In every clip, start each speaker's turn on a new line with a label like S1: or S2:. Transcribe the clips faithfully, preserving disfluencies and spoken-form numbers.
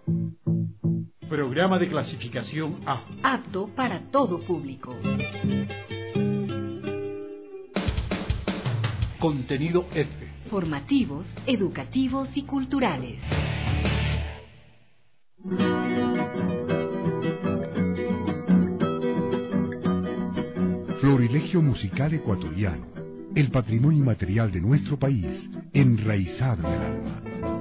S1: Programa de clasificación A.
S2: Apto para todo público.
S1: Contenido F.
S2: Formativos, educativos y culturales.
S3: Florilegio musical ecuatoriano, el patrimonio inmaterial de nuestro país, enraizado en el alma.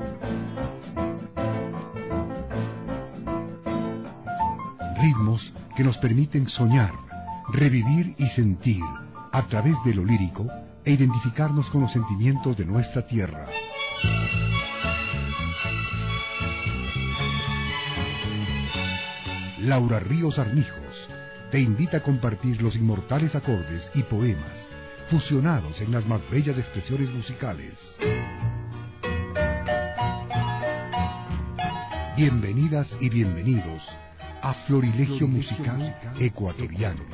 S3: Ritmos que nos permiten soñar, revivir y sentir, a través de lo lírico, e identificarnos con los sentimientos de nuestra tierra. Laura Ríos Armijos te invita a compartir los inmortales acordes y poemas fusionados en las más bellas expresiones musicales. Bienvenidas y bienvenidos a Florilegio Musical Ecuatoriano.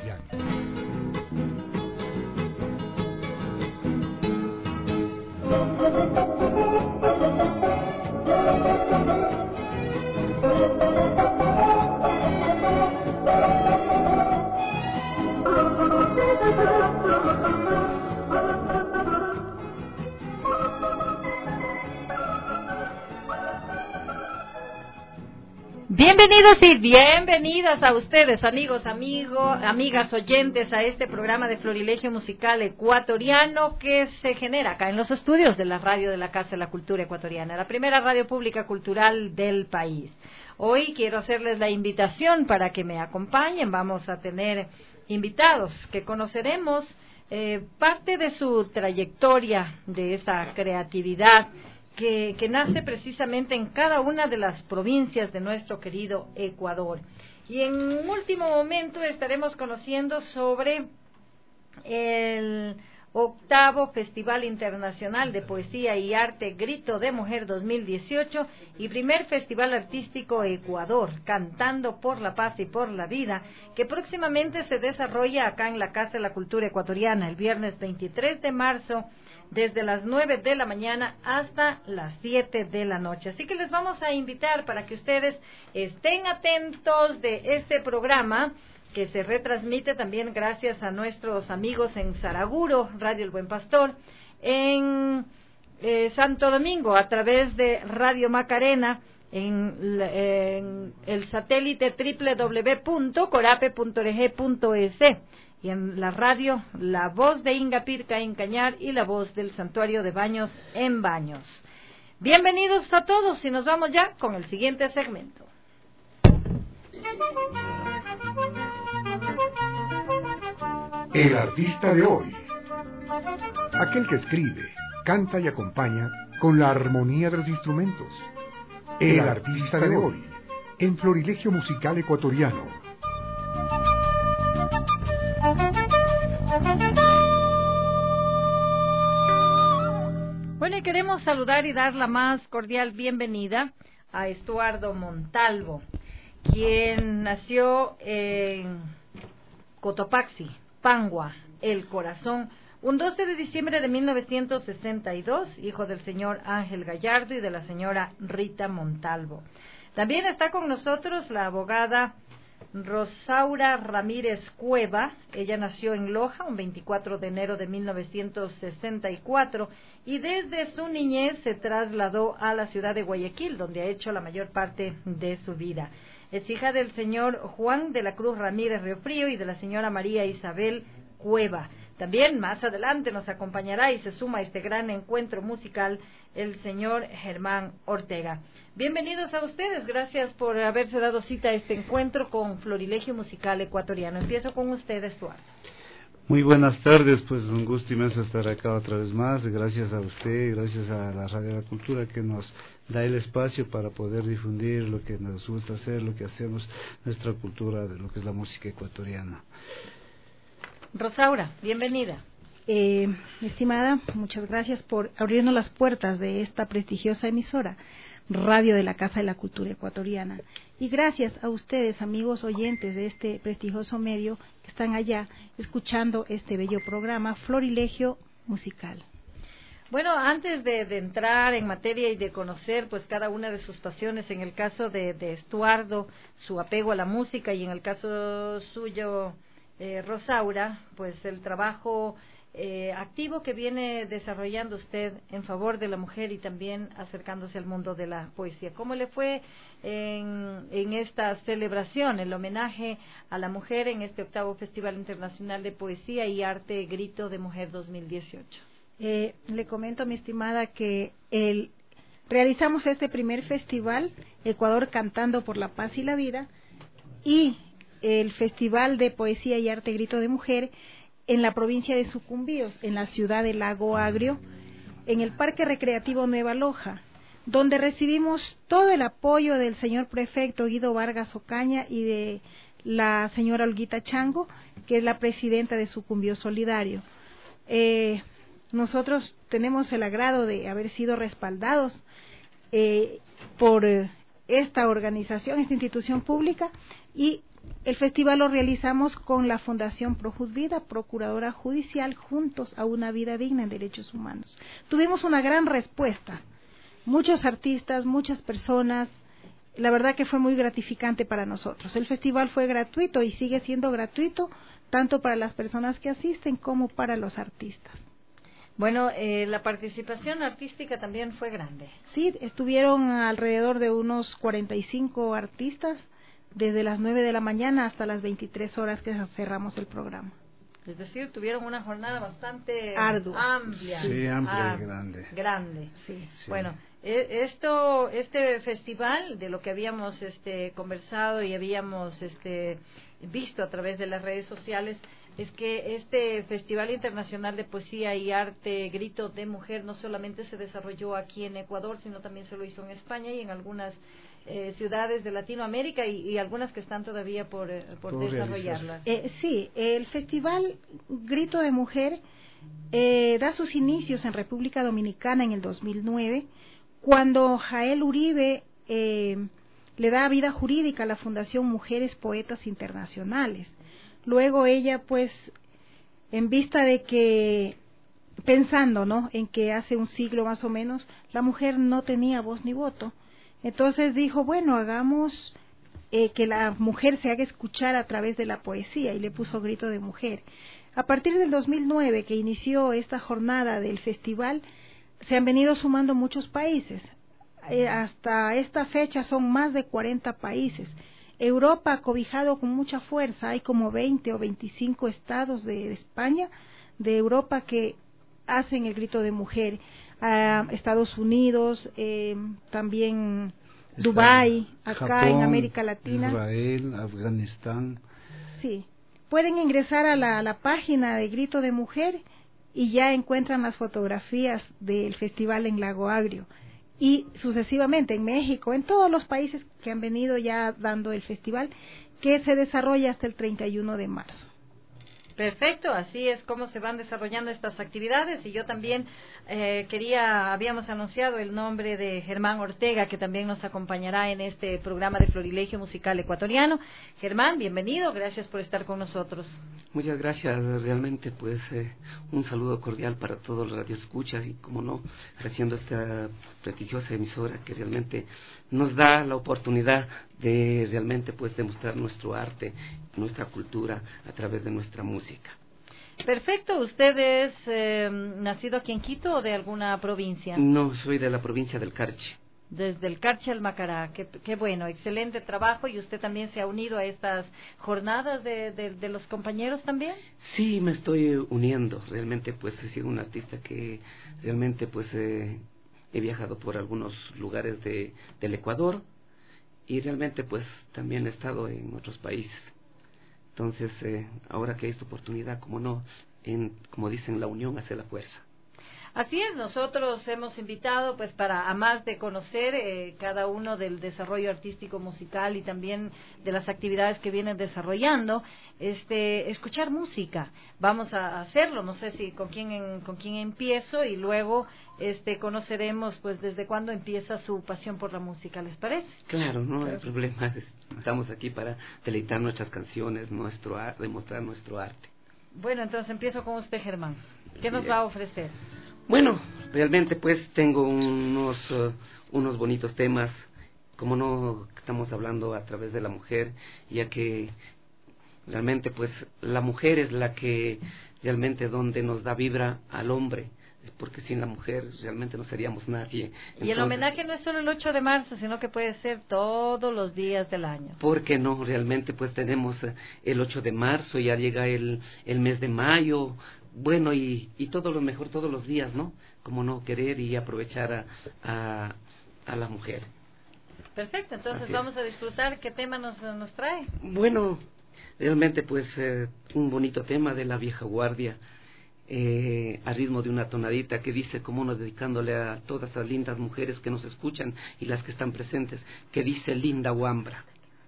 S4: Bienvenidos y bienvenidas a ustedes, amigos, amigos, amigas oyentes, a este programa de Florilegio Musical Ecuatoriano que se genera acá en los estudios de la radio de la Casa de la Cultura Ecuatoriana, la primera radio pública cultural del país. Hoy quiero hacerles la invitación para que me acompañen. Vamos a tener invitados que conoceremos eh, parte de su trayectoria, de esa creatividad Que, que nace precisamente en cada una de las provincias de nuestro querido Ecuador. Y en un último momento estaremos conociendo sobre el octavo Festival Internacional de Poesía y Arte Grito de Mujer dos mil dieciocho y primer Festival Artístico Ecuador, Cantando por la Paz y por la Vida, que próximamente se desarrolla acá en la Casa de la Cultura Ecuatoriana el viernes veintitrés de marzo, desde las nueve de la mañana hasta las siete de la noche. Así que les vamos a invitar para que ustedes estén atentos de este programa, que se retransmite también gracias a nuestros amigos en Saraguro, Radio El Buen Pastor, en eh, Santo Domingo, a través de Radio Macarena, en, en el satélite doble u doble u doble u punto corape punto org punto es, y en la radio La Voz de Ingapirca en Cañar y La Voz del Santuario de Baños en Baños. Bienvenidos a todos y nos vamos ya con el siguiente segmento.
S3: El artista de hoy. Aquel que escribe, canta y acompaña con la armonía de los instrumentos. El artista de hoy, en Florilegio Musical Ecuatoriano.
S4: Bueno, y queremos saludar y dar la más cordial bienvenida a Estuardo Montalvo, quien nació en Cotopaxi, Pangua, El Corazón, un doce de diciembre de mil novecientos sesenta y dos, hijo del señor Ángel Gallardo y de la señora Rita Montalvo. También está con nosotros la abogada Rosaura Ramírez Cueva. Ella nació en Loja un veinticuatro de enero de mil novecientos sesenta y cuatro y desde su niñez se trasladó a la ciudad de Guayaquil, donde ha hecho la mayor parte de su vida. Es hija del señor Juan de la Cruz Ramírez Riofrío y de la señora María Isabel Cueva. También más adelante nos acompañará y se suma a este gran encuentro musical el señor Germán Ortega. Bienvenidos a ustedes, gracias por haberse dado cita a este encuentro con Florilegio Musical Ecuatoriano. Empiezo con ustedes, Estuardo.
S5: Muy buenas tardes, pues un gusto inmenso estar acá otra vez más, gracias a usted, gracias a la Radio de la Cultura que nos da el espacio para poder difundir lo que nos gusta hacer, lo que hacemos, nuestra cultura, de lo que es la música ecuatoriana.
S4: Rosaura, bienvenida.
S6: Eh, estimada, muchas gracias por abrirnos las puertas de esta prestigiosa emisora, Radio de la Casa de la Cultura Ecuatoriana. Y gracias a ustedes, amigos oyentes de este prestigioso medio, que están allá escuchando este bello programa, Florilegio Musical.
S4: Bueno, antes de, de entrar en materia y de conocer pues cada una de sus pasiones, en el caso de, de Estuardo, su apego a la música, y en el caso suyo, eh, Rosaura, pues el trabajo eh, activo que viene desarrollando usted en favor de la mujer y también acercándose al mundo de la poesía. ¿Cómo le fue en, en esta celebración, el homenaje a la mujer en este octavo Festival Internacional de Poesía y Arte Grito de Mujer dos mil dieciocho?
S6: Eh, le comento, mi estimada, que el, realizamos este primer festival, Ecuador Cantando por la Paz y la Vida, y el Festival de Poesía y Arte Grito de Mujer en la provincia de Sucumbíos, en la ciudad de Lago Agrio, en el Parque Recreativo Nueva Loja, donde recibimos todo el apoyo del señor prefecto Guido Vargas Ocaña y de la señora Olguita Chango, que es la presidenta de Sucumbío Solidario. Eh, Nosotros tenemos el agrado de haber sido respaldados eh, por eh, esta organización, esta institución pública, y el festival lo realizamos con la Fundación Projud Vida, Procuradora Judicial, Juntos a una Vida Digna en Derechos Humanos. Tuvimos una gran respuesta, muchos artistas, muchas personas, la verdad que fue muy gratificante para nosotros. El festival fue gratuito y sigue siendo gratuito, tanto para las personas que asisten como para los artistas.
S4: Bueno, eh, la participación artística también fue grande.
S6: Sí, estuvieron alrededor de unos cuarenta y cinco artistas, desde las nueve de la mañana hasta las veintitrés horas que cerramos el programa.
S4: Es decir, tuvieron una jornada bastante
S6: ardua,
S4: amplia.
S5: Sí, amplia
S4: ah,
S5: y grande.
S4: Grande.
S6: Sí.
S5: Sí.
S4: Bueno, esto, este festival, de lo que habíamos este, conversado y habíamos este, visto a través de las redes sociales, es que este Festival Internacional de Poesía y Arte Grito de Mujer no solamente se desarrolló aquí en Ecuador, sino también se lo hizo en España y en algunas eh, ciudades de Latinoamérica y, y algunas que están todavía por, eh, por, por desarrollarlas.
S6: Eh, sí, el Festival Grito de Mujer eh, da sus inicios en República Dominicana en el dos mil nueve, cuando Jael Uribe eh, le da vida jurídica a la Fundación Mujeres Poetas Internacionales. Luego ella, pues, en vista de que, pensando, ¿no?, en que hace un siglo más o menos, la mujer no tenía voz ni voto, entonces dijo, bueno, hagamos eh, que la mujer se haga escuchar a través de la poesía, y le puso Grito de Mujer. A partir del dos mil nueve, que inició esta jornada del festival, se han venido sumando muchos países. Eh, hasta esta fecha son más de cuarenta países. Europa ha cobijado con mucha fuerza, hay como veinte o veinticinco estados de España, de Europa, que hacen el Grito de Mujer. Uh, Estados Unidos, eh, también Dubái, acá
S5: Japón,
S6: en América Latina.
S5: Israel, Afganistán.
S6: Sí, pueden ingresar a la, a la página de Grito de Mujer y ya encuentran las fotografías del festival en Lago Agrio. Y sucesivamente en México, en todos los países que han venido ya dando el festival, que se desarrolla hasta el treinta y uno de marzo.
S4: Perfecto, así es como se van desarrollando estas actividades, y yo también eh, quería, habíamos anunciado el nombre de Germán Ortega, que también nos acompañará en este programa de Florilegio Musical Ecuatoriano. Germán, bienvenido, gracias por estar con nosotros.
S7: Muchas gracias, realmente pues eh, un saludo cordial para todos los radioescuchas y, como no, haciendo esta prestigiosa emisora que realmente nos da la oportunidad de realmente pues demostrar nuestro arte, nuestra cultura a través de nuestra música.
S4: Perfecto, ¿usted es eh, nacido aquí en Quito o de alguna provincia?
S7: No, soy de la provincia del Carchi.
S4: Desde el Carchi al Macará, qué, qué bueno, excelente trabajo. ¿Y usted también se ha unido a estas jornadas de, de, de los compañeros también?
S7: Sí, me estoy uniendo, realmente pues he sido un artista que realmente pues eh, he viajado por algunos lugares de, del Ecuador, y realmente pues también he estado en otros países. Entonces eh, ahora que hay esta oportunidad, como no, en, como dicen, la unión hace la fuerza.
S4: Así es, nosotros hemos invitado pues para, a más de conocer eh, cada uno del desarrollo artístico musical y también de las actividades que vienen desarrollando, este escuchar música. Vamos a hacerlo, no sé si con quién en, con quién empiezo, y luego este conoceremos pues desde cuándo empieza su pasión por la música, ¿les parece?
S7: Claro, no hay problema, estamos aquí para deleitar nuestras canciones, nuestro arte, demostrar nuestro arte.
S4: Bueno, entonces empiezo con usted, Germán. ¿Qué nos va a ofrecer?
S7: Bueno, realmente pues tengo unos, uh, unos bonitos temas, como no estamos hablando a través de la mujer, ya que realmente pues la mujer es la que realmente donde nos da vibra al hombre, porque sin la mujer realmente no seríamos nadie. Entonces,
S4: y el homenaje no es solo el ocho de marzo, sino que puede ser todos los días del año.
S7: Porque no, realmente pues tenemos el ocho de marzo, ya llega el, el mes de mayo, bueno, y, y todo lo mejor todos los días, ¿no? Como no querer y aprovechar a, a, a la mujer.
S4: Perfecto, entonces vamos a disfrutar. ¿Qué tema nos, nos trae?
S7: Bueno, realmente pues eh, un bonito tema de la vieja guardia, eh, a ritmo de una tonadita que dice, como uno dedicándole a todas las lindas mujeres que nos escuchan y las que están presentes, que dice Linda Wambra.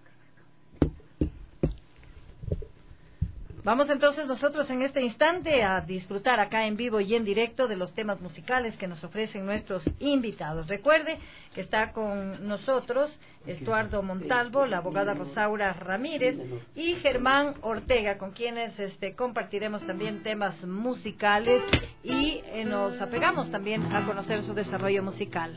S4: Vamos entonces nosotros en este instante a disfrutar acá en vivo y en directo de los temas musicales que nos ofrecen nuestros invitados. Recuerde que está con nosotros Estuardo Montalvo, la abogada Rosaura Ramírez y Germán Ortega, con quienes este, compartiremos también temas musicales y eh, nos apegamos también a conocer su desarrollo musical.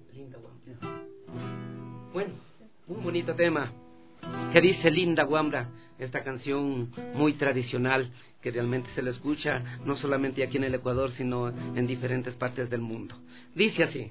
S7: Bueno, un bonito tema que dice Linda Wambra, esta canción muy tradicional que realmente se la escucha no solamente aquí en el Ecuador, sino en diferentes partes del mundo. Dice así.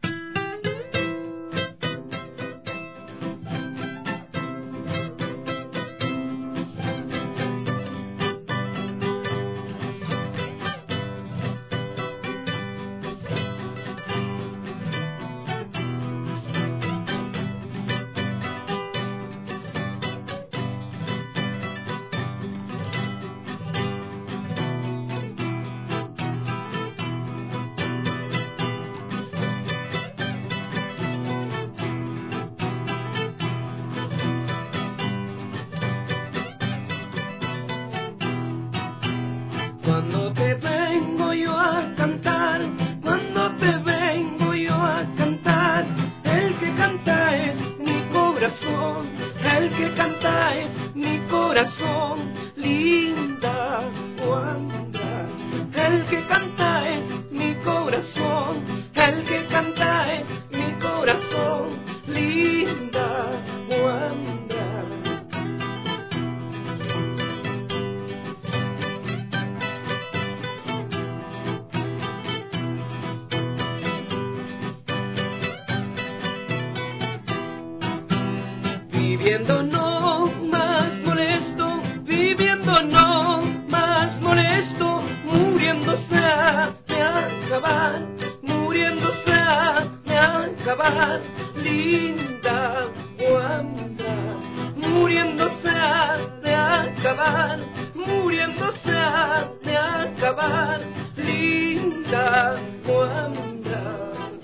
S8: Cuando te vengo yo a cantar, cuando te vengo yo a cantar, el que canta es mi corazón, el que canta es mi corazón, linda Wambra. El que canta es mi corazón, el que canta es mi corazón, linda Wambra. Viviendo no más molesto, viviendo no más molesto, muriéndose ha de acabar, muriéndose ha de acabar, linda Wambra. Muriéndose ha de acabar, muriéndose ha de acabar, linda Wambra.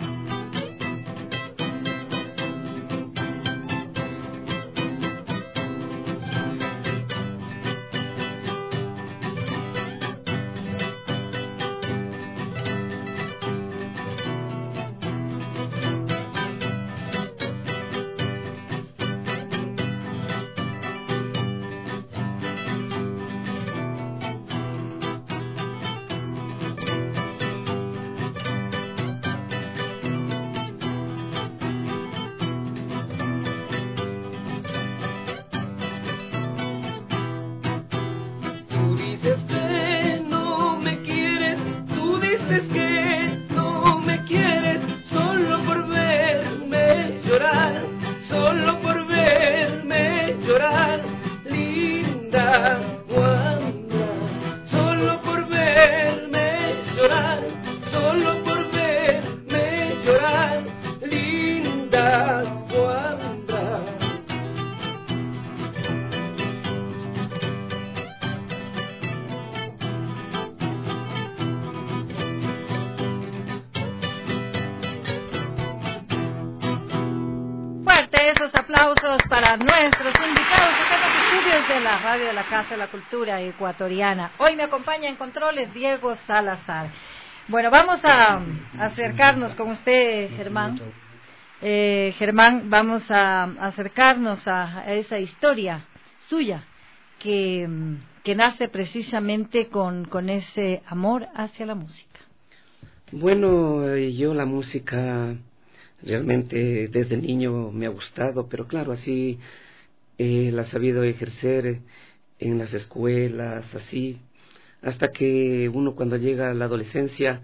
S8: Tú dices que no me quieres, tú dices que no me quieres, solo por verme llorar, solo por verme llorar, linda Wambra. Solo por verme llorar, solo por verme llorar, linda Wambra.
S4: Fuerte esos aplausos para nuestros invitados acá en los estudios de la radio de la Casa de la Cultura Ecuatoriana. Hoy me acompaña en controles Diego Salazar. Bueno, vamos a acercarnos con usted, Germán. Eh, Germán, vamos a acercarnos a, a esa historia suya que, que nace precisamente con, con ese amor hacia la música.
S7: Bueno, eh, yo la música realmente desde niño me ha gustado, pero claro, así eh, la he sabido ejercer en las escuelas, así, hasta que uno cuando llega a la adolescencia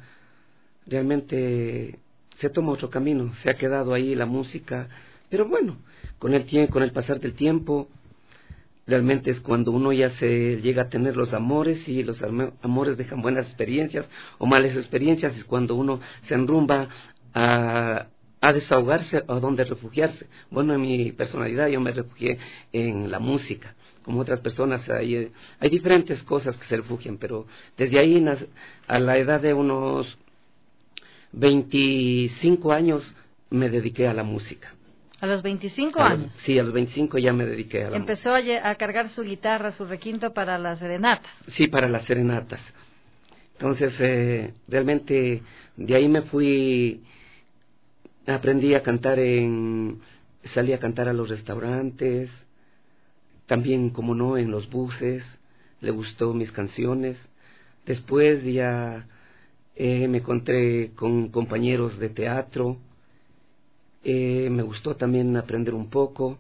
S7: realmente se toma otro camino, se ha quedado ahí la música, pero bueno, con el tiempo, con el pasar del tiempo, realmente es cuando uno ya se llega a tener los amores, y los amores dejan buenas experiencias o malas experiencias, es cuando uno se enrumba a, a desahogarse o a donde refugiarse. Bueno, en mi personalidad yo me refugié en la música. Como otras personas, hay, hay diferentes cosas que se refugian, pero desde ahí a la edad de unos veinticinco años me dediqué a la música.
S4: ¿A los veinticinco
S7: a
S4: años?
S7: Los, sí, a los veinticinco ya me dediqué a la
S4: Empezó
S7: música.
S4: Empezó a, a cargar su guitarra, su requinto para las serenatas.
S7: Sí, para las serenatas. Entonces, eh, realmente de ahí me fui, aprendí a cantar en, salí a cantar a los restaurantes, también, como no, en los buses, le gustó mis canciones. Después ya eh, me encontré con compañeros de teatro. Eh, me gustó también aprender un poco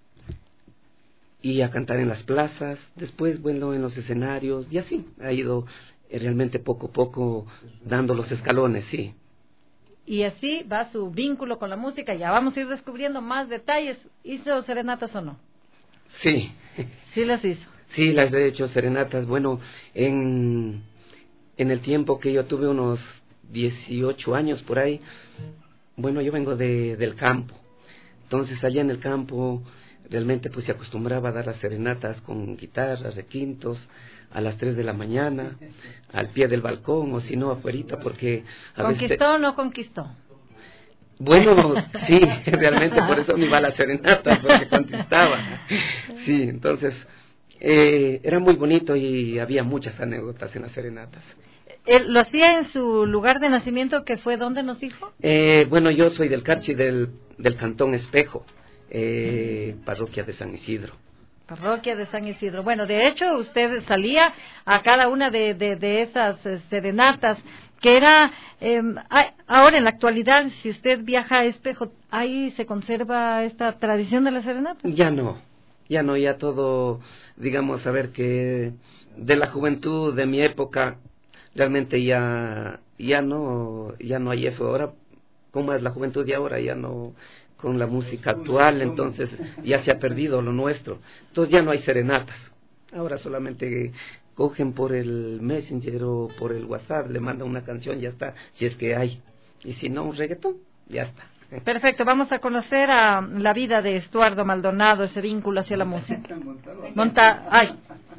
S7: y a cantar en las plazas, después, bueno, en los escenarios, y así ha ido eh, realmente poco a poco dando los escalones, sí.
S4: Y así va su vínculo con la música. Ya vamos a ir descubriendo más detalles. ¿Hizo serenatas o no?
S7: Sí.
S4: Sí las hizo.
S7: Sí, las he hecho serenatas. Bueno, en, en el tiempo que yo tuve unos dieciocho años por ahí, bueno, yo vengo de, del campo, entonces allá en el campo realmente pues se acostumbraba a dar las serenatas con guitarras, requintos, a las tres de la mañana, al pie del balcón, o si no, afuerita, porque... A
S4: ¿Conquistó
S7: veces te...
S4: o no conquistó?
S7: Bueno, sí, realmente por eso me iba a la serenata, porque conquistaba. Sí, entonces eh, era muy bonito y había muchas anécdotas en las serenatas.
S4: ¿Él lo hacía en su lugar de nacimiento, que fue donde nos dijo?
S7: Eh, bueno, yo soy del Carchi, del, del Cantón Espejo, eh, parroquia de San Isidro.
S4: Parroquia de San Isidro. Bueno, de hecho, usted salía a cada una de, de, de esas eh, serenatas, que era, eh, ahora en la actualidad, si usted viaja a Espejo, ¿ahí se conserva esta tradición de la serenata?
S7: Ya no, ya no, ya todo, digamos, a ver, que de la juventud de mi época, realmente ya, ya no, ya no hay eso. Ahora, como es la juventud de ahora, ya no, con la música actual, entonces ya se ha perdido lo nuestro. Entonces ya no hay serenatas. Ahora solamente cogen por el Messenger o por el WhatsApp, le mandan una canción, ya está, si es que hay. Y si no, un reggaetón, ya está.
S4: Perfecto, vamos a conocer a la vida de Estuardo Maldonado, ese vínculo hacia la música. Monta, ay,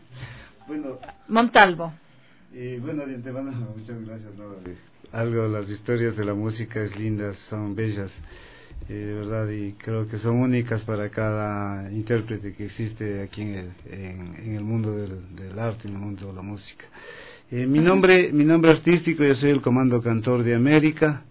S4: Montalvo.
S5: Y bueno, de antemano, muchas gracias. ¿no? Algo, las historias de la música es lindas, son bellas, eh, de verdad, y creo que son únicas para cada intérprete que existe aquí en el, en, en el mundo del, del arte, en el mundo de la música. Eh, mi nombre, mi nombre artístico, yo soy el Comando Cantor de América.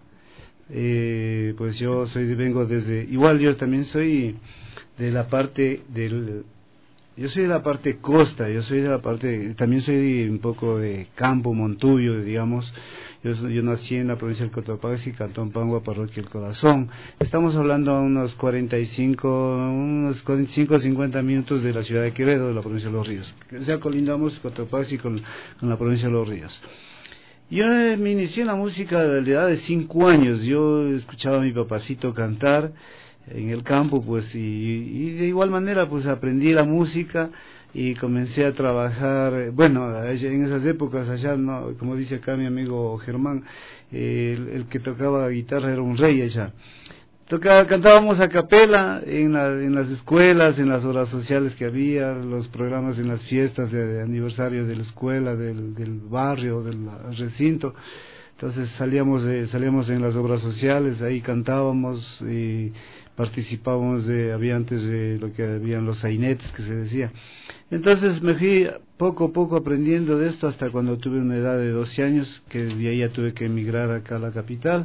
S5: Eh, pues yo soy, vengo desde, igual yo también soy de la parte del, yo soy de la parte costa, yo soy de la parte, también soy un poco de campo, Montuyo, digamos. Yo, yo nací en la provincia del Cotopaxi, Cantón Pangua, Parroquia El Corazón. Estamos hablando a unos cuarenta y cinco, unos cuarenta y cinco, cincuenta minutos de la ciudad de Quevedo, de la provincia de Los Ríos. O sea, colindamos Cotopaxi con, con la provincia de Los Ríos. Yo eh, me inicié en la música de la edad de cinco años. Yo escuchaba a mi papacito cantar en el campo, pues, y, y de igual manera, pues, aprendí la música y comencé a trabajar. Bueno, en esas épocas allá, no, como dice acá mi amigo Germán, eh, el, el que tocaba guitarra era un rey allá. Tocaba, cantábamos a capela en, la, en las escuelas, en las horas sociales que había, los programas en las fiestas de, de aniversario de la escuela, del, del barrio, del recinto. Entonces salíamos de, salíamos en las obras sociales, ahí cantábamos y participábamos de, había antes de lo que habían los sainetes que se decía. Entonces me fui poco a poco aprendiendo de esto hasta cuando tuve una edad de doce años, que de ahí ya tuve que emigrar acá a la capital.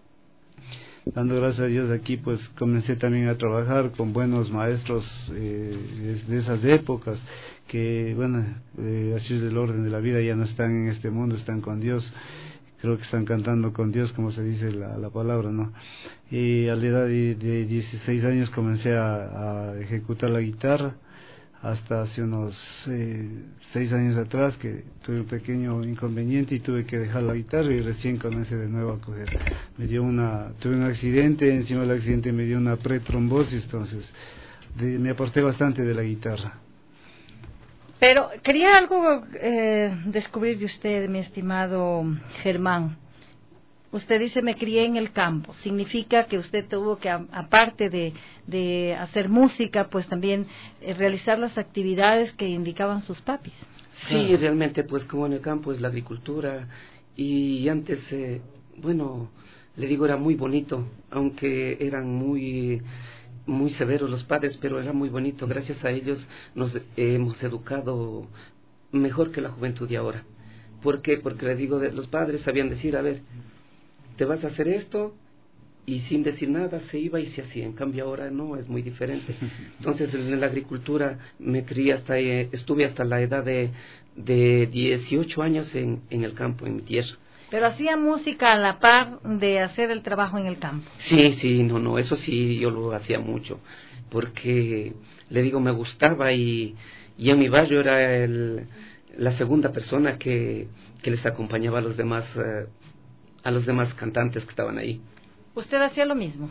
S5: Dando gracias a Dios aquí, pues comencé también a trabajar con buenos maestros eh, de esas épocas, que bueno, eh, así es el orden de la vida, ya no están en este mundo, están con Dios. creo que están cantando con Dios, como se dice la, la palabra, ¿no? Y a la edad de, de dieciséis años comencé a, a ejecutar la guitarra, hasta hace unos eh, seis años atrás que tuve un pequeño inconveniente y tuve que dejar la guitarra y recién comencé de nuevo a coger. Me dio una, tuve un accidente, encima del accidente me dio una pretrombosis, entonces de, me aparté bastante de la guitarra.
S4: Pero quería algo eh, descubrir de usted, mi estimado Germán. Usted dice, me crié en el campo. Significa que usted tuvo que, aparte de, de hacer música, pues también eh, realizar las actividades que indicaban sus papis.
S7: Sí, ah. realmente, pues como en el campo es la agricultura. Y antes, eh, bueno, le digo, era muy bonito, aunque eran muy... muy severos los padres, pero era muy bonito. Gracias a ellos nos eh, hemos educado mejor que la juventud de ahora. ¿Por qué? Porque le digo, los padres sabían decir, a ver, te vas a hacer esto, y sin decir nada se iba y se hacía. En cambio ahora no, es muy diferente. Entonces en la agricultura me crié hasta, eh, estuve hasta la edad de, de dieciocho años en, en el campo, en mi tierra.
S4: Pero hacía música a la par de hacer el trabajo en el campo.
S7: Sí, sí, no, no, eso sí yo lo hacía mucho, porque le digo, me gustaba y, y en mi barrio era el, la segunda persona que, que les acompañaba a los demás, uh, a los demás cantantes que estaban ahí.
S4: ¿Usted hacía lo mismo?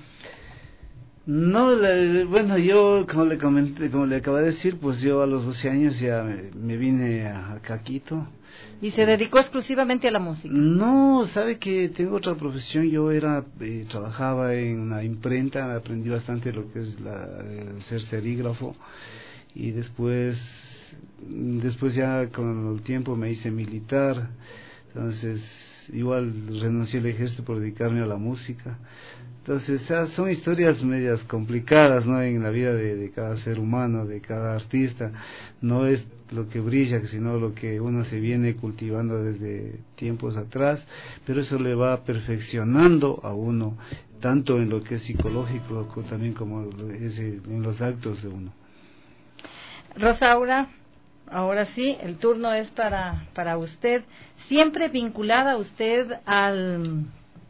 S5: No, le, bueno, yo, como le comenté, como le acabo de decir, pues yo a los doce años ya me, me vine a, a Quito.
S4: ¿Y se dedicó exclusivamente a la música?
S5: No, sabe que tengo otra profesión. Yo era eh, trabajaba en una imprenta, aprendí bastante lo que es la, el ser serígrafo, y después, después ya con el tiempo me hice militar. Entonces, igual renuncié al ejército por dedicarme a la música. Entonces, ya son historias medias complicadas, ¿no? En la vida de, de cada ser humano, de cada artista. No es lo que brilla, sino lo que uno se viene cultivando desde tiempos atrás, pero eso le va perfeccionando a uno, tanto en lo que es psicológico, también como es en los actos de uno.
S4: Rosaura, ahora sí, el turno es para, para usted. Siempre vinculada usted al...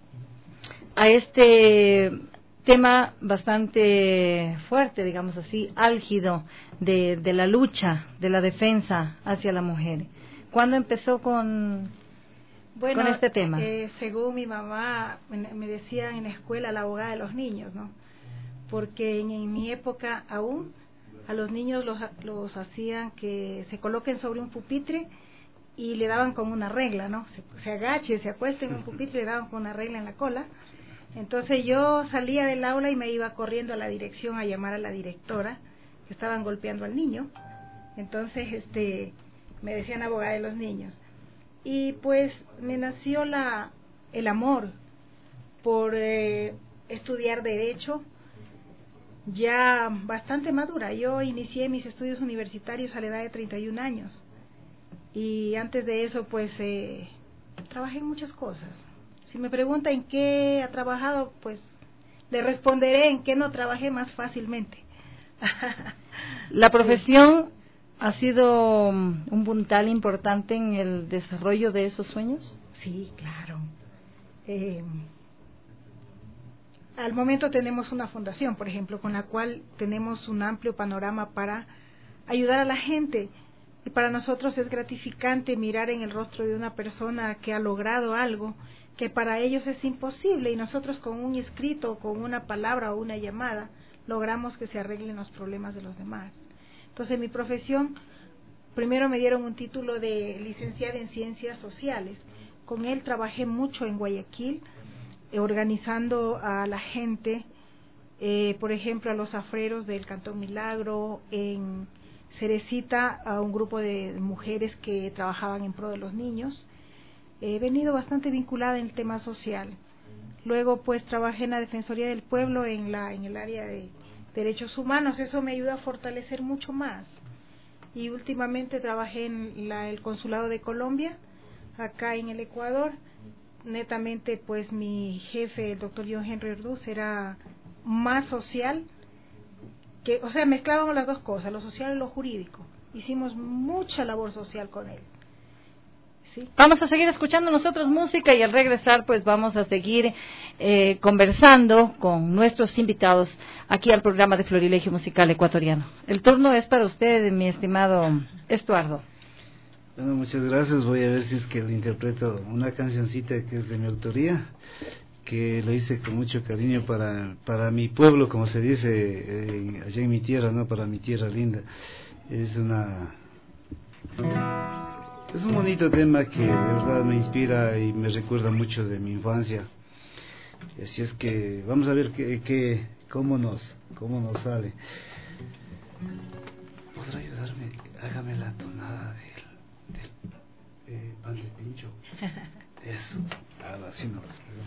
S4: a este tema bastante fuerte, digamos así, álgido, de, de la lucha, de la defensa hacia la mujer. ¿Cuándo empezó con,
S6: bueno,
S4: con este tema?
S6: Eh, según mi mamá, me decían en la escuela la abogada de los niños, ¿no? Porque en, en mi época aún a los niños los, los hacían que se coloquen sobre un pupitre y le daban con una regla, ¿no? Se, se agache, se acueste en un pupitre y le daban con una regla en la cola. Entonces yo salía del aula y me iba corriendo a la dirección a llamar a la directora, que estaban golpeando al niño. Entonces este me decían abogada de los niños. Y pues me nació la el amor por eh, estudiar derecho, ya bastante madura. Yo inicié mis estudios universitarios a la edad de treinta y un años. Y antes de eso pues eh, trabajé en muchas cosas. Si me pregunta en qué ha trabajado, pues le responderé en qué no trabajé más fácilmente.
S4: ¿La profesión ha sido un puntal importante en el desarrollo de esos sueños?
S6: Sí, claro. Eh, al momento tenemos una fundación, por ejemplo, con la cual tenemos un amplio panorama para ayudar a la gente. Y para nosotros es gratificante mirar en el rostro de una persona que ha logrado algo que para ellos es imposible, y nosotros con un escrito, con una palabra o una llamada, logramos que se arreglen los problemas de los demás. Entonces, mi profesión, primero me dieron un título de licenciada en Ciencias Sociales. Con él trabajé mucho en Guayaquil, eh, organizando a la gente, eh, por ejemplo, a los afreros del Cantón Milagro, en Cerecita, a un grupo de mujeres que trabajaban en pro de los niños. He venido bastante vinculada en el tema social. Luego pues trabajé en la Defensoría del Pueblo en la en el área de derechos humanos. Eso me ayuda a fortalecer mucho más. Y últimamente trabajé en la, el Consulado de Colombia, acá en el Ecuador. Netamente pues mi jefe, el doctor John Henry Orduz, era más social, que, o sea, mezclábamos las dos cosas, lo social y lo jurídico. Hicimos mucha labor social con él.
S4: Sí. Vamos a seguir escuchando nosotros música y al regresar pues vamos a seguir eh, conversando con nuestros invitados aquí al programa de Florilegio Musical Ecuatoriano. El turno es para usted, mi estimado Estuardo.
S5: Bueno, muchas gracias. Voy a ver si es que le interpreto una cancioncita que es de mi autoría, que lo hice con mucho cariño para para mi pueblo, como se dice eh, allá en mi tierra, no, para mi tierra linda. Es una es un bonito tema que de verdad me inspira y me recuerda mucho de mi infancia. Así es que vamos a ver que, que cómo nos cómo nos sale. ¿Podrá ayudarme? Hágame la tonada del, del eh, pan de pincho. Eso, ahora sí nos.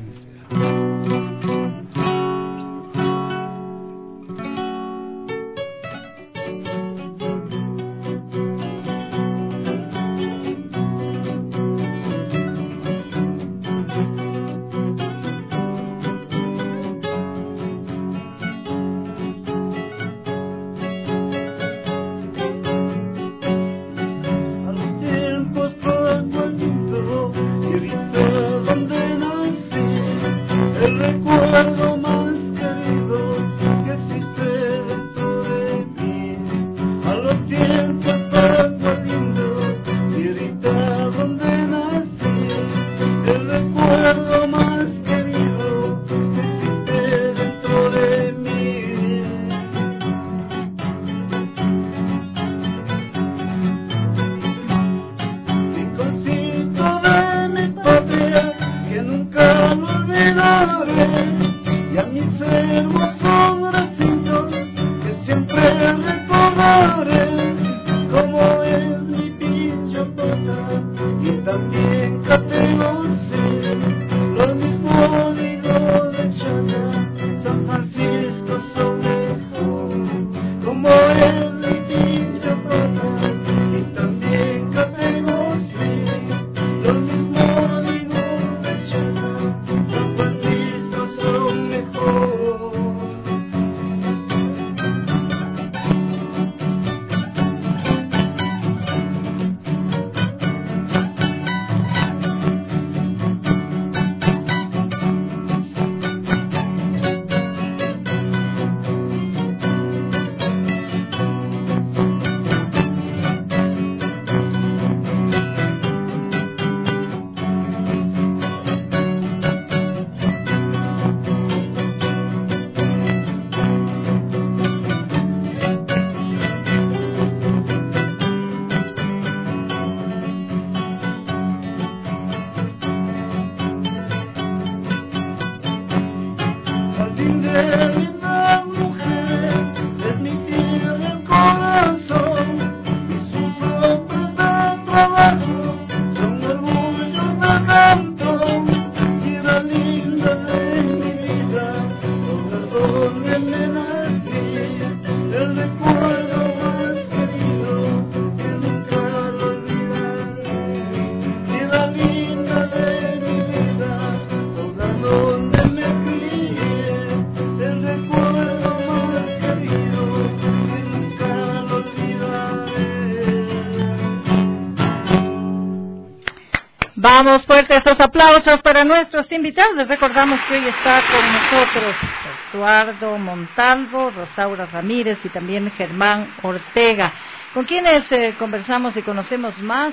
S4: Vamos fuerte estos aplausos para nuestros invitados. Les recordamos que hoy está con nosotros Estuardo Montalvo, Rosaura Ramírez y también Germán Ortega, con quienes eh, conversamos y conocemos más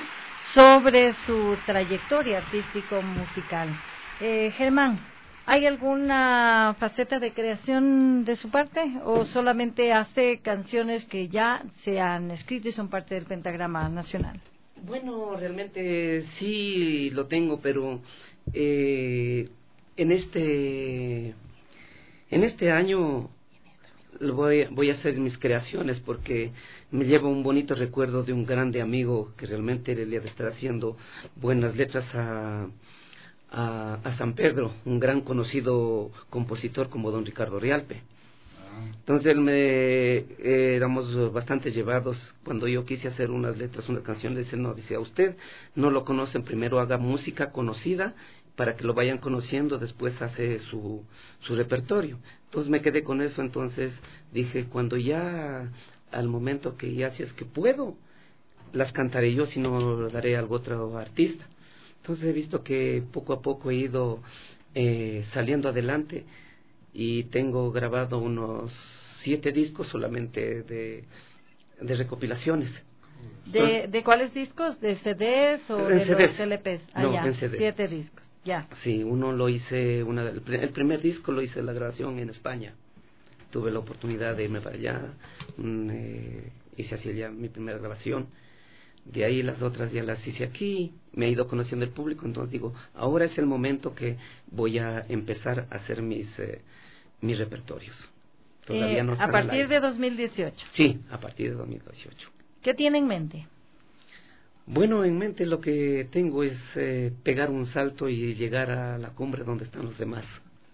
S4: sobre su trayectoria artístico-musical. Eh, Germán, ¿hay alguna faceta de creación de su parte o solamente hace canciones que ya se han escrito y son parte del pentagrama nacional?
S7: Bueno, realmente sí lo tengo, pero eh, en este en este año voy, voy a hacer mis creaciones porque me llevo un bonito recuerdo de un grande amigo que realmente le ha de estar haciendo buenas letras a, a, a San Pedro, un gran conocido compositor como don Ricardo Rialpe. Entonces él me eh, éramos bastante llevados. Cuando yo quise hacer unas letras, unas canciones, él no, dice, a usted no lo conocen, primero haga música conocida para que lo vayan conociendo, después hace su, su repertorio. Entonces me quedé con eso. Entonces dije, cuando ya, al momento que ya, si es que puedo, las cantaré yo, si no daré a algún otro artista. Entonces he visto que poco a poco he ido eh, saliendo adelante y tengo grabado unos siete discos solamente de, de recopilaciones.
S4: ¿De, ¿De cuáles discos? ¿De C Ds o
S7: en
S4: de
S7: C Ds.
S4: los L Ps? Ah,
S7: No,
S4: ya,
S7: en C D.
S4: siete discos, ya.
S7: Sí, uno lo hice, una, el, el primer disco lo hice la grabación en España. Tuve la oportunidad de irme para allá, mm, eh, hice así ya mi primera grabación. De ahí las otras ya las hice aquí, me he ido conociendo el público, entonces digo, ahora es el momento que voy a empezar a hacer mis, eh, mis repertorios. Todavía
S4: Eh,
S7: no
S4: a partir de dos mil dieciocho.
S7: Sí, a partir de dos mil dieciocho.
S4: ¿Qué tiene en mente?
S7: Bueno, en mente lo que tengo es eh, pegar un salto y llegar a la cumbre donde están los demás.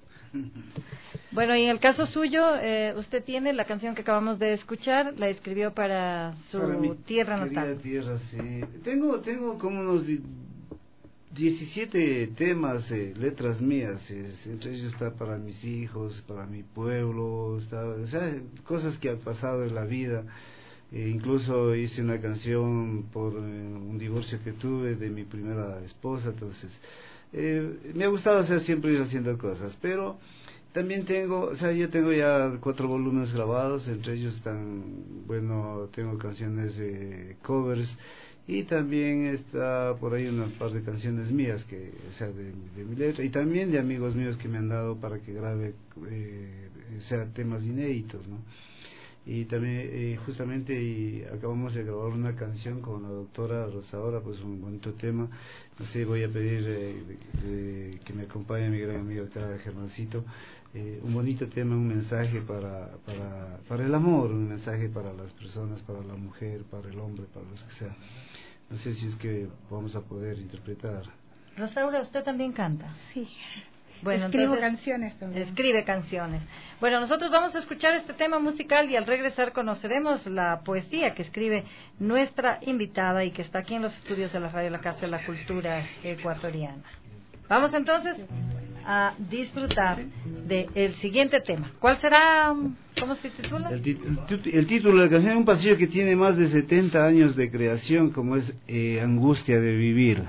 S4: Bueno, y en el caso suyo, eh, usted tiene la canción que acabamos de escuchar, la escribió para su
S5: Para mi
S4: tierra
S5: querida
S4: natal.
S5: tierra, sí. Tengo, tengo como unos di- diecisiete temas, eh, letras mías, es- entre ellos está para mis hijos, para mi pueblo, está, o sea, cosas que han pasado en la vida. Eh, incluso hice una canción por eh, un divorcio que tuve de mi primera esposa, entonces eh, me ha gustado hacer siempre ir haciendo cosas, pero también tengo, o sea, yo tengo ya cuatro volúmenes grabados, entre ellos están, bueno, tengo canciones de covers y también está por ahí una par de canciones mías, que, o sea, de, de mi letra, y también de amigos míos que me han dado para que grabe, eh, o sea, temas inéditos, ¿no? Y también eh, justamente y acabamos de grabar una canción con la doctora Rosaura, pues un bonito tema. No sé, voy a pedir eh, eh, que me acompañe mi gran amigo acá, Germancito, eh, un bonito tema, un mensaje para, para, para el amor, un mensaje para las personas, para la mujer, para el hombre, para los que sea. No sé si es que vamos a poder interpretar.
S4: Rosaura, ¿usted también canta?
S6: Sí.
S4: Bueno,
S6: Escribo
S4: entonces,
S6: canciones también.
S4: Escribe canciones. Bueno, nosotros vamos a escuchar este tema musical y al regresar conoceremos la poesía que escribe nuestra invitada y que está aquí en los estudios de la radio La Casa de la Cultura Ecuatoriana. Vamos entonces a disfrutar del siguiente tema. ¿Cuál será? ¿Cómo se titula?
S5: El, tit- el tit- el título de la canción es un pasillo que tiene más de setenta años de creación, como es eh, Angustia de Vivir.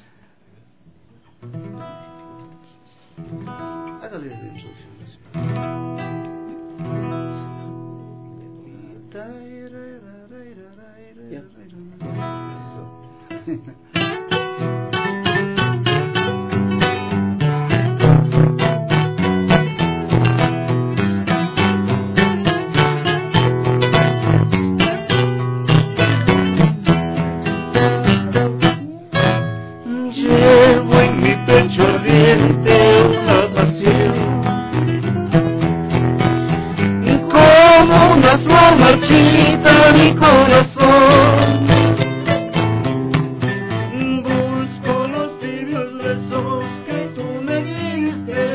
S5: Hágale la introducción.
S8: Llevo en mi pecho ardiente una pasión, como una flor marchita mi corazón. Busco los tibios besos que tú me diste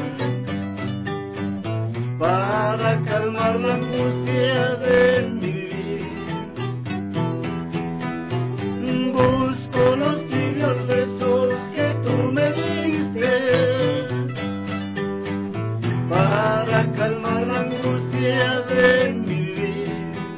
S8: para calmar la angustia de mi vivir. Busco los tibios besos que tú me diste para calmar la angustia de mi vivir.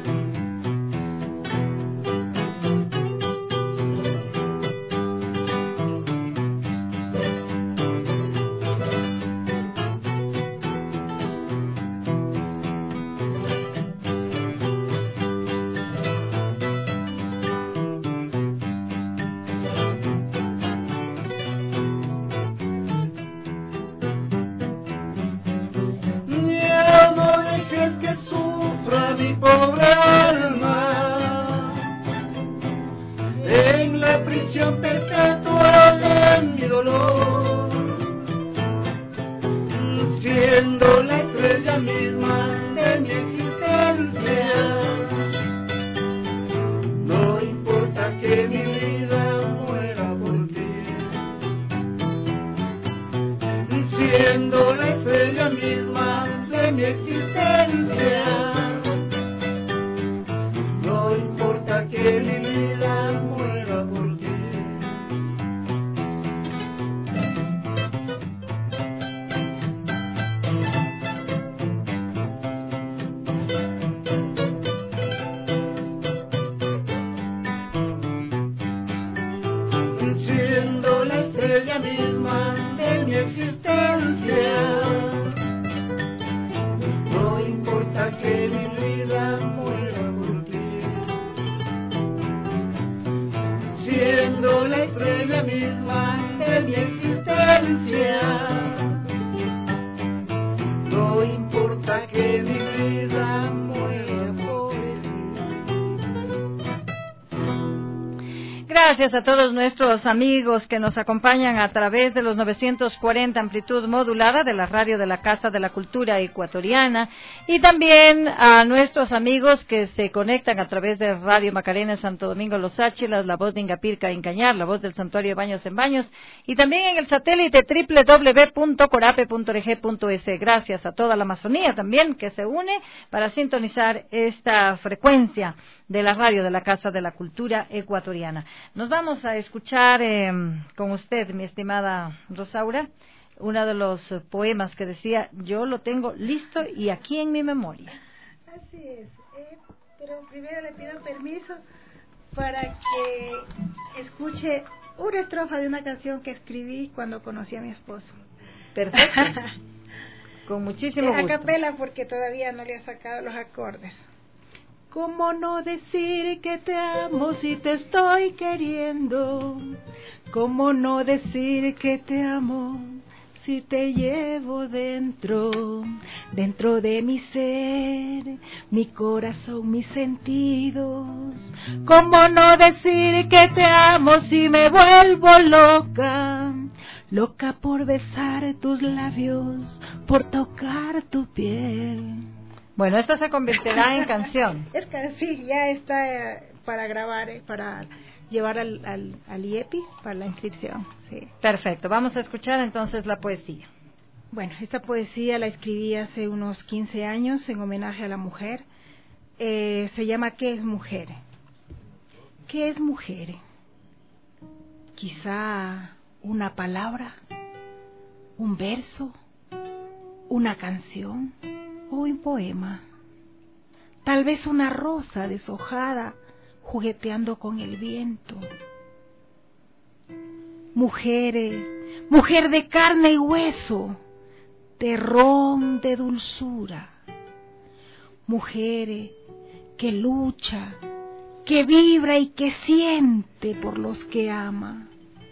S8: Ya no dejes que sufra mi pobre alma en la prisión perpetua de mi dolor, siendo la estrella misma de mi existencia. No importa que mi vida muera por ti, siendo la estrella misma de mi existencia. No importa que mi vida muera por ti. estrella misma de mi existencia. No importa que mi vida muera por ti, siendo la estrella misma de mi existencia. No importa que mi vida muera por ti.
S4: Gracias a todos nuestros amigos que nos acompañan a través de los novecientos cuarenta amplitud modulada de la radio de la Casa de la Cultura Ecuatoriana, y también a nuestros amigos que se conectan a través de Radio Macarena Santo Domingo Los Áchilas, La Voz de Ingapirca Incañar, La Voz del Santuario Baños en Baños, y también en el satélite doble u doble u doble u punto corape punto org punto es. Gracias a toda la Amazonía también que se une para sintonizar esta frecuencia de la radio de la Casa de la Cultura Ecuatoriana. Nos vamos a escuchar eh, con usted, mi estimada Rosaura, uno de los poemas que decía: yo lo tengo listo y aquí en mi memoria.
S6: Así es, eh, pero primero le pido permiso para que escuche una estrofa de una canción que escribí cuando conocí a mi esposo.
S4: Perfecto. Con muchísimo gusto.
S6: A capela, porque todavía no le he sacado los acordes. ¿Cómo no decir que te amo si te estoy queriendo? ¿Cómo no decir que te amo si te llevo dentro? Dentro de mi ser, mi corazón, mis sentidos. ¿Cómo no decir que te amo si me vuelvo loca? Loca por besar tus labios, por tocar tu piel.
S4: Bueno, esto se convertirá en canción.
S6: Es que sí, ya está eh, para grabar, eh, para llevar al, al, al I E P I, para la inscripción. Sí.
S4: Perfecto, vamos a escuchar entonces la poesía.
S6: Bueno, esta poesía la escribí hace unos quince años en homenaje a la mujer. Eh, se llama ¿Qué es mujer? ¿Qué es mujer? Quizá una palabra, un verso, una canción o un poema, tal vez una rosa deshojada jugueteando con el viento. Mujer, mujer de carne y hueso, terrón de dulzura. Mujer que lucha, que vibra y que siente por los que ama.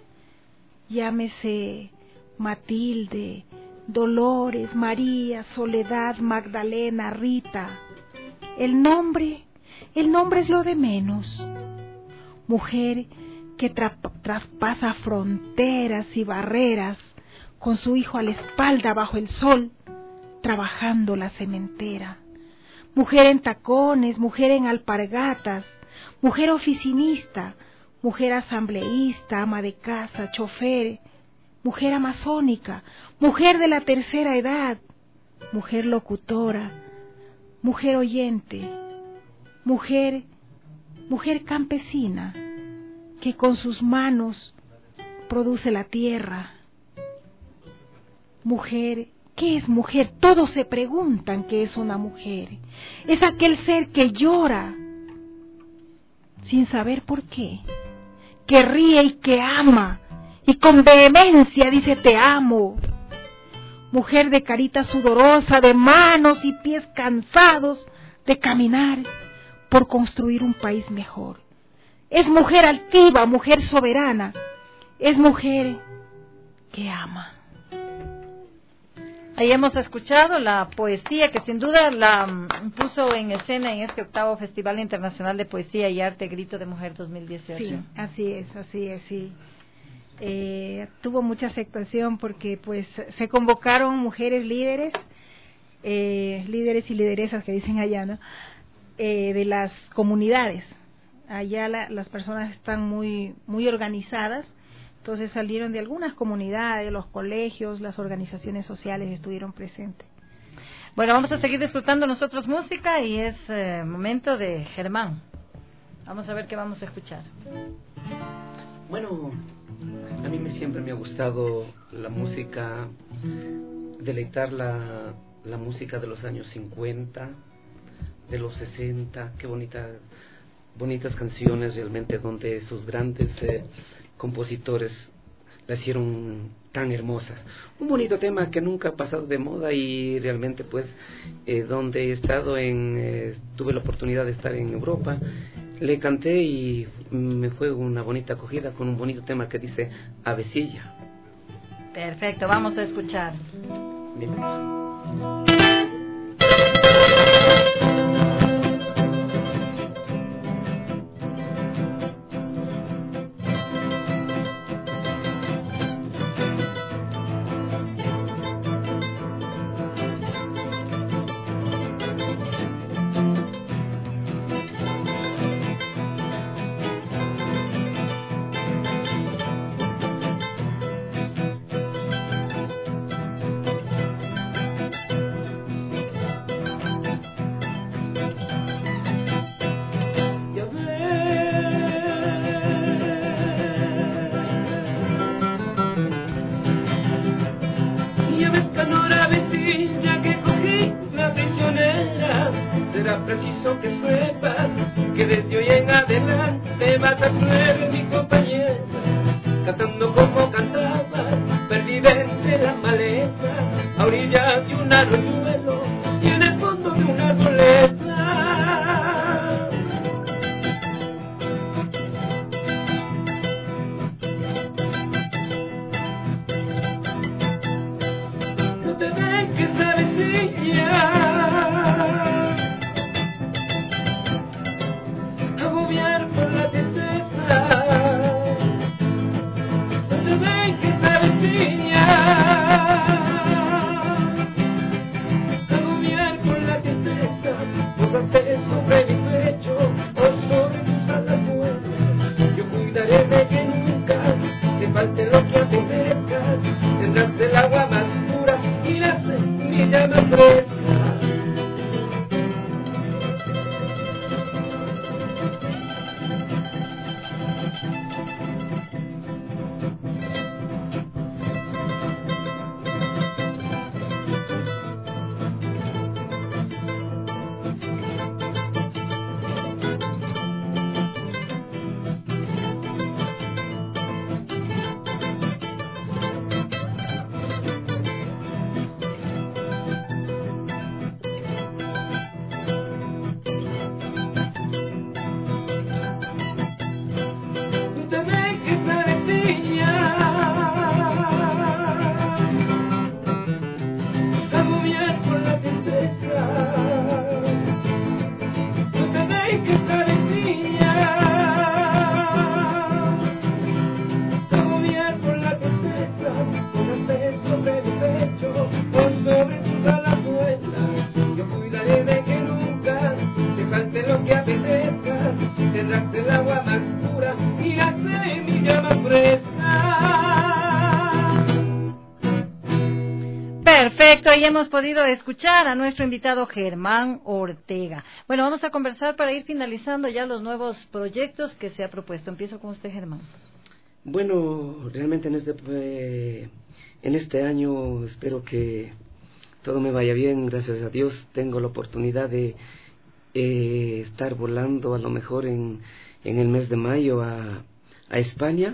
S6: Llámese Matilde, Dolores, María, Soledad, Magdalena, Rita. El nombre, el nombre es lo de menos. Mujer que tra traspasa fronteras y barreras con su hijo a la espalda bajo el sol, trabajando la cementera. Mujer en tacones, mujer en alpargatas, mujer oficinista, mujer asambleísta, ama de casa, chofer, mujer amazónica, mujer de la tercera edad, mujer locutora, mujer oyente, mujer, mujer campesina, que con sus manos produce la tierra. Mujer, ¿qué es mujer? Todos se preguntan qué es una mujer. Es aquel ser que llora sin saber por qué, que ríe y que ama, y con vehemencia dice te amo. Mujer de carita sudorosa, de manos y pies cansados de caminar por construir un país mejor. Es mujer altiva, mujer soberana, es mujer que ama.
S4: Ahí hemos escuchado la poesía que sin duda la um, puso en escena en este octavo Festival Internacional de Poesía y Arte Grito de Mujer dos mil dieciocho.
S6: Sí, así es, así es, sí. Eh, tuvo mucha aceptación porque pues se convocaron mujeres líderes, eh, líderes y lideresas que dicen allá, ¿no? Eh, de las comunidades. Allá la, las personas están muy muy organizadas. Entonces salieron de algunas comunidades, los colegios, las organizaciones sociales estuvieron presentes.
S4: Bueno, vamos a seguir disfrutando nosotros música y es eh, momento de Germán. Vamos a ver qué vamos a escuchar.
S7: Bueno, a mí me, siempre me ha gustado la música, deleitar la, la música de los años cincuenta, de los sesenta, qué bonita, bonitas canciones realmente donde sus grandes... Eh, compositores las hicieron tan hermosas. Un bonito tema que nunca ha pasado de moda y realmente pues eh, donde he estado en, eh, tuve la oportunidad de estar en Europa, le canté y me fue una bonita acogida con un bonito tema que dice Avecilla.
S4: Perfecto, vamos a escuchar.
S7: Bien.
S8: Preciso que sepas que desde hoy en adelante vas a ser mi compañera, cantando como cantaba, perdida entre la maleza, a orillas de un arroyuelo y en el fondo de una arboleda. No te dejes avecilla, por la tristeza, no te dejes avecilla, agobiar por la tristeza, pósate sobre mi pecho o sobre tus alas vuelas, yo cuidaré de que nunca te falte lo que apetezcas, tendrás el agua más pura y la semilla más fresca.
S4: Perfecto, y hemos podido escuchar a nuestro invitado Germán Ortega. Bueno, vamos a conversar para ir finalizando ya los nuevos proyectos que se ha propuesto. Empiezo con usted, Germán.
S7: Bueno, realmente en este eh, en este año espero que todo me vaya bien, gracias a Dios. Tengo la oportunidad de eh, estar volando a lo mejor en, en el mes de mayo a, a España,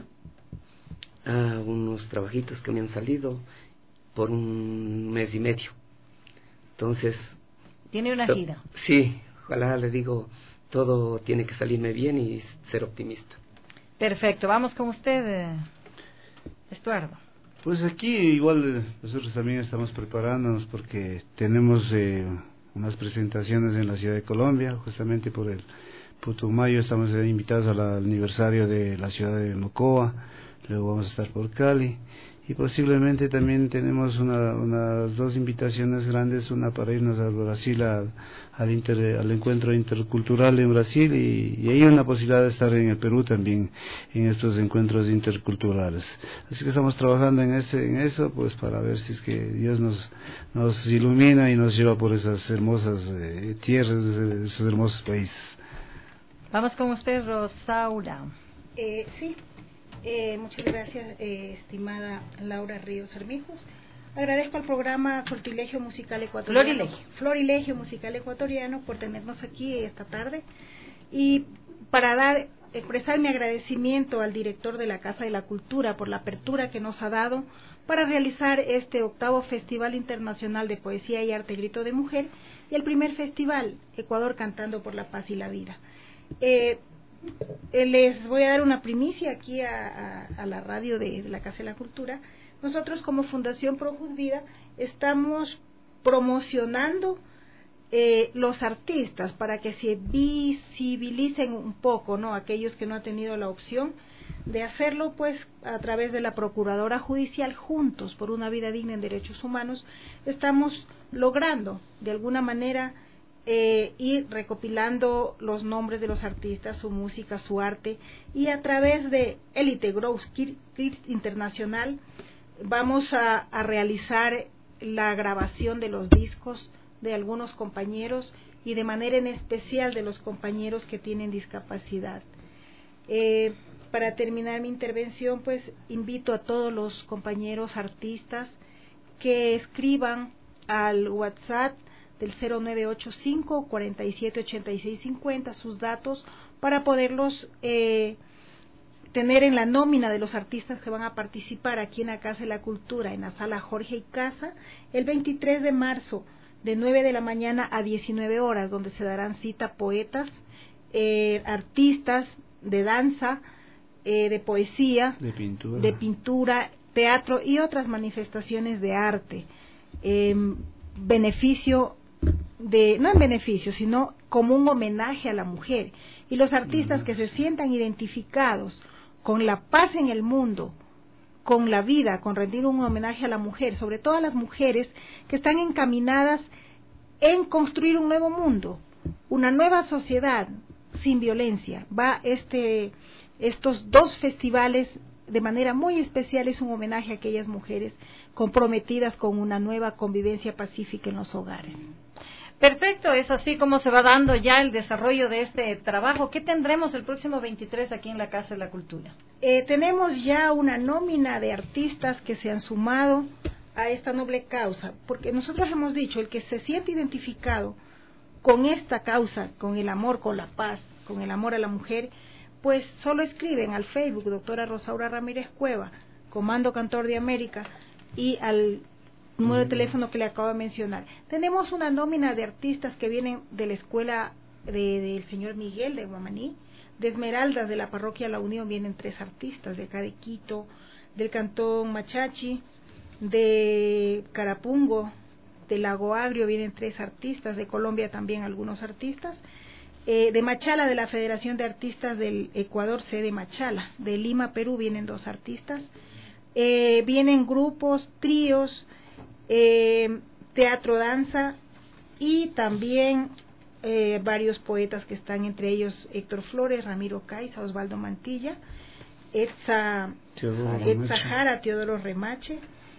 S7: a unos trabajitos que me han salido por un mes y medio. Entonces...
S4: ¿Tiene una gira?
S7: Sí, ojalá, le digo, todo tiene que salirme bien y ser optimista.
S4: Perfecto, vamos con usted, Estuardo.
S5: Pues aquí igual nosotros también estamos preparándonos porque tenemos eh, unas presentaciones en la ciudad de Colombia, justamente por el Putumayo estamos invitados al aniversario de la ciudad de Mocoa, luego vamos a estar por Cali. Y posiblemente también tenemos una, unas dos invitaciones grandes, una para irnos al Brasil, a, al, inter, al encuentro intercultural en Brasil, y, y hay una posibilidad de estar en el Perú también, en estos encuentros interculturales. Así que estamos trabajando en, ese, en eso, pues para ver si es que Dios nos, nos ilumina y nos lleva por esas hermosas eh, tierras, esos hermosos países.
S4: Vamos con usted, Rosaura.
S6: Eh, sí. Eh, muchas gracias, eh, estimada Laura Ríos Armijos. Agradezco al programa Sortilegio Musical Ecuatoriano,
S4: Florilegio.
S6: Florilegio Musical Ecuatoriano por tenernos aquí esta tarde y para dar expresar mi agradecimiento al director de la Casa de la Cultura por la apertura que nos ha dado para realizar este octavo Festival Internacional de Poesía y Arte Grito de Mujer y el primer festival Ecuador Cantando por la Paz y la Vida. Eh, eh, les voy a dar una primicia aquí a, a, a la radio de, de la Casa de la Cultura. Nosotros como Fundación Projus Vida estamos promocionando eh, los artistas para que se visibilicen un poco, ¿no? Aquellos que no han tenido la opción de hacerlo, pues a través de la Procuradora Judicial, Juntos por una Vida Digna en Derechos Humanos, estamos logrando de alguna manera eh, ir recopilando los nombres de los artistas, su música, su arte, y a través de Elite Growth Kit Internacional vamos a, a realizar la grabación de los discos de algunos compañeros y de manera en especial de los compañeros que tienen discapacidad. Eh, para terminar mi intervención, pues invito a todos los compañeros artistas que escriban al WhatsApp del cero nueve ocho cinco, cuarenta y siete, ochenta y seis cincuenta sus datos para poderlos eh, tener en la nómina de los artistas que van a participar aquí en la Casa de la Cultura, en la Sala Jorge y Casa, el veintitrés de marzo, de nueve de la mañana a diecinueve horas, donde se darán cita poetas, eh, artistas de danza, eh, de poesía,
S5: de pintura.
S6: de pintura, teatro y otras manifestaciones de arte. Eh, beneficio de, no en beneficio, sino como un homenaje a la mujer. Y los artistas mm. que se sientan identificados con la paz en el mundo, con la vida, con rendir un homenaje a la mujer, sobre todo a las mujeres que están encaminadas en construir un nuevo mundo, una nueva sociedad sin violencia. Va este, estos dos festivales de manera muy especial, es un homenaje a aquellas mujeres comprometidas con una nueva convivencia pacífica en los hogares.
S4: Perfecto, es así como se va dando ya el desarrollo de este trabajo. ¿Qué tendremos el próximo veintitrés aquí en la Casa de la Cultura?
S6: Eh, tenemos ya una nómina de artistas que se han sumado a esta noble causa, porque nosotros hemos dicho, el que se siente identificado con esta causa, con el amor, con la paz, con el amor a la mujer, pues solo escriben al Facebook, doctora Rosaura Ramírez Cueva, Comando Cantor de América, y al número de teléfono que le acabo de mencionar. Tenemos una nómina de artistas que vienen de la escuela de, del señor Miguel de Guamaní, de Esmeraldas de la parroquia La Unión vienen tres artistas, de acá de Quito, del cantón Machachi, de Carapungo, de Lago Agrio vienen tres artistas, de Colombia también algunos artistas, eh, de Machala, de la Federación de Artistas del Ecuador, sede Machala, de Lima, Perú vienen dos artistas, eh, vienen grupos, tríos, Eh, teatro, danza y también eh, varios poetas que están entre ellos Héctor Flores, Ramiro Caiza, Osvaldo Mantilla, Etza, Etza Jara, Teodoro Remache,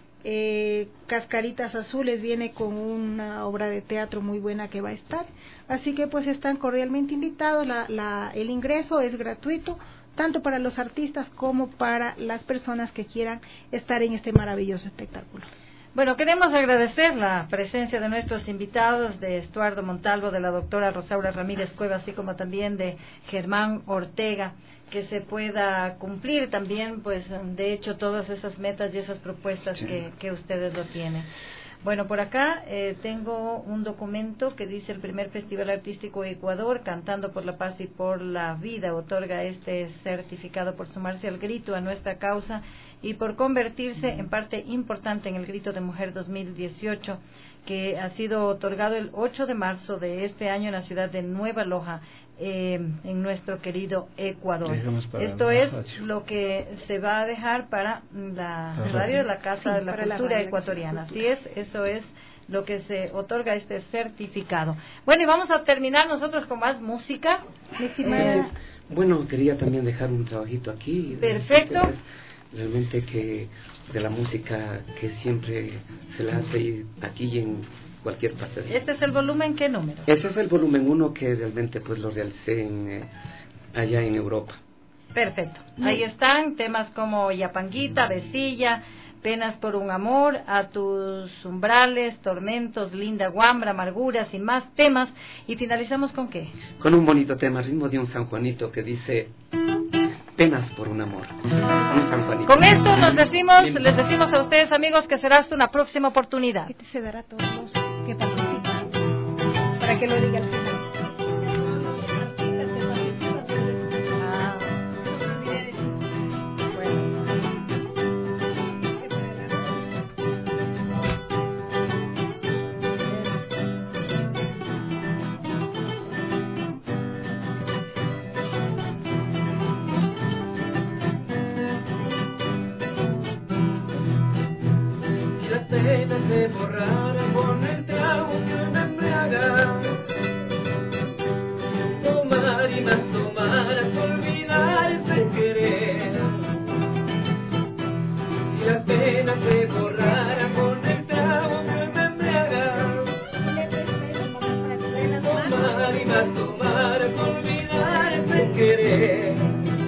S6: eh, Cascaritas Azules viene con una obra de teatro muy buena que va a estar, así que pues están cordialmente invitados. La, la, el ingreso es gratuito tanto para los artistas como para las personas que quieran estar en este maravilloso espectáculo.
S4: Bueno, queremos agradecer la presencia de nuestros invitados, de Estuardo Montalvo, de la doctora Rosaura Ramírez Cueva, así como también de Germán Ortega, que se pueda cumplir también, pues, de hecho, todas esas metas y esas propuestas sí. que, que ustedes lo tienen. Bueno, por acá eh, tengo un documento que dice: el primer Festival Artístico de Ecuador, Cantando por la Paz y por la Vida, otorga este certificado por sumarse al grito a nuestra causa y por convertirse en parte importante en el Grito de Mujer dos mil dieciocho, que ha sido otorgado el ocho de marzo de este año en la ciudad de Nueva Loja, eh, en nuestro querido Ecuador. Esto es lo que se va a dejar para la radio de la Casa sí, de la Cultura la Ecuatoriana. Así es, eso es lo que se otorga este certificado. Bueno, y vamos a terminar nosotros con más música.
S7: Eh, bueno, quería también dejar un trabajito aquí.
S4: Perfecto.
S7: Realmente que de la música que siempre se la hace aquí y en cualquier parte de
S4: ¿Este es el volumen qué número?
S7: Ese es el volumen uno que realmente pues lo realicé en, eh, allá en Europa.
S4: Perfecto. Ahí están temas como Yapanguita, Besilla, Penas por un amor, A tus umbrales, Tormentos, Linda Guambra, Amarguras y más temas. Y finalizamos con qué?
S7: Con un bonito tema, ritmo de un San Juanito que dice... Penas por un amor. Un San Juanito.
S4: Con esto nos decimos, les decimos a ustedes, amigos, que será hasta una próxima oportunidad.
S6: Este se dará a todos los que participan, para que lo diga al final.
S4: Ah, bueno.
S8: Si las penas se borraran con el trago que me embriaga, tomar y más tomar hasta olvidar ese querer. Si las penas se borraran con el trago que me embriaga, tomar y más tomar hasta olvidar ese querer.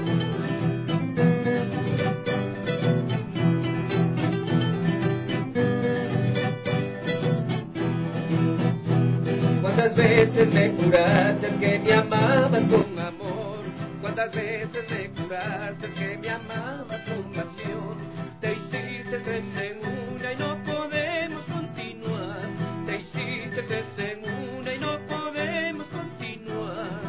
S8: ¿Cuántas veces me juraste que me amabas con amor? ¿Cuántas veces me juraste que me amabas con pasión? Te hiciste tres en una y no podemos continuar. Te hiciste tres en una y no podemos continuar.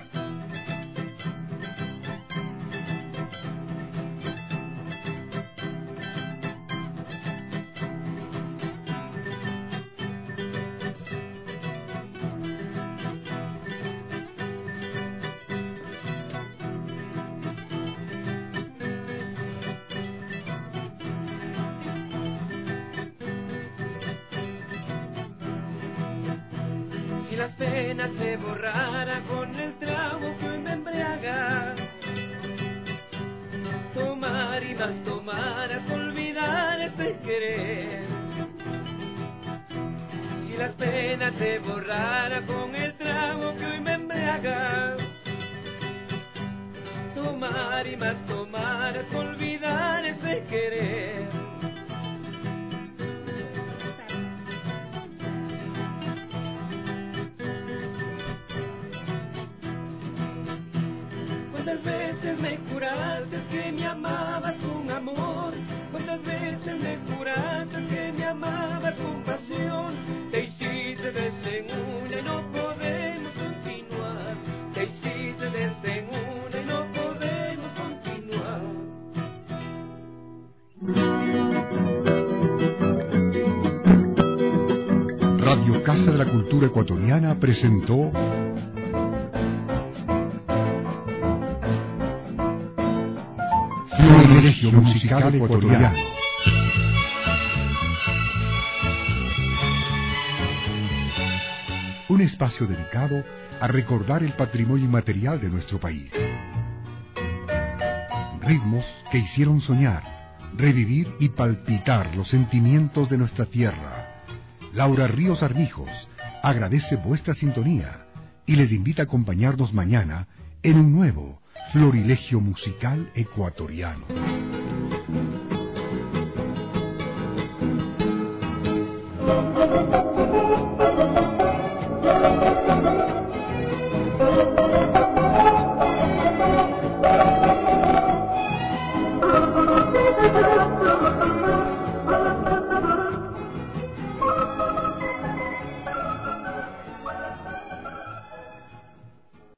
S8: Si las penas se borraran con el trago que hoy me embriaga, tomar y más tomar hasta olvidar ese querer. Si las penas se borraran con el trago que hoy me embriaga, tomar y más tomar hasta olvidar ese querer. ¿Cuántas veces me juraste que me amabas con amor? ¿Cuántas veces me juraste que me amabas con pasión? Te hiciste de en una y no podemos continuar. Te hiciste de en una y no podemos continuar.
S3: Radio Casa de la Cultura Ecuatoriana presentó Florilegio Musical Ecuatoriano. Un espacio dedicado a recordar el patrimonio inmaterial de nuestro país. Ritmos que hicieron soñar, revivir y palpitar los sentimientos de nuestra tierra. Laura Ríos Armijos agradece vuestra sintonía y les invita a acompañarnos mañana en un nuevo Florilegio Musical Ecuatoriano.
S8: Thank you.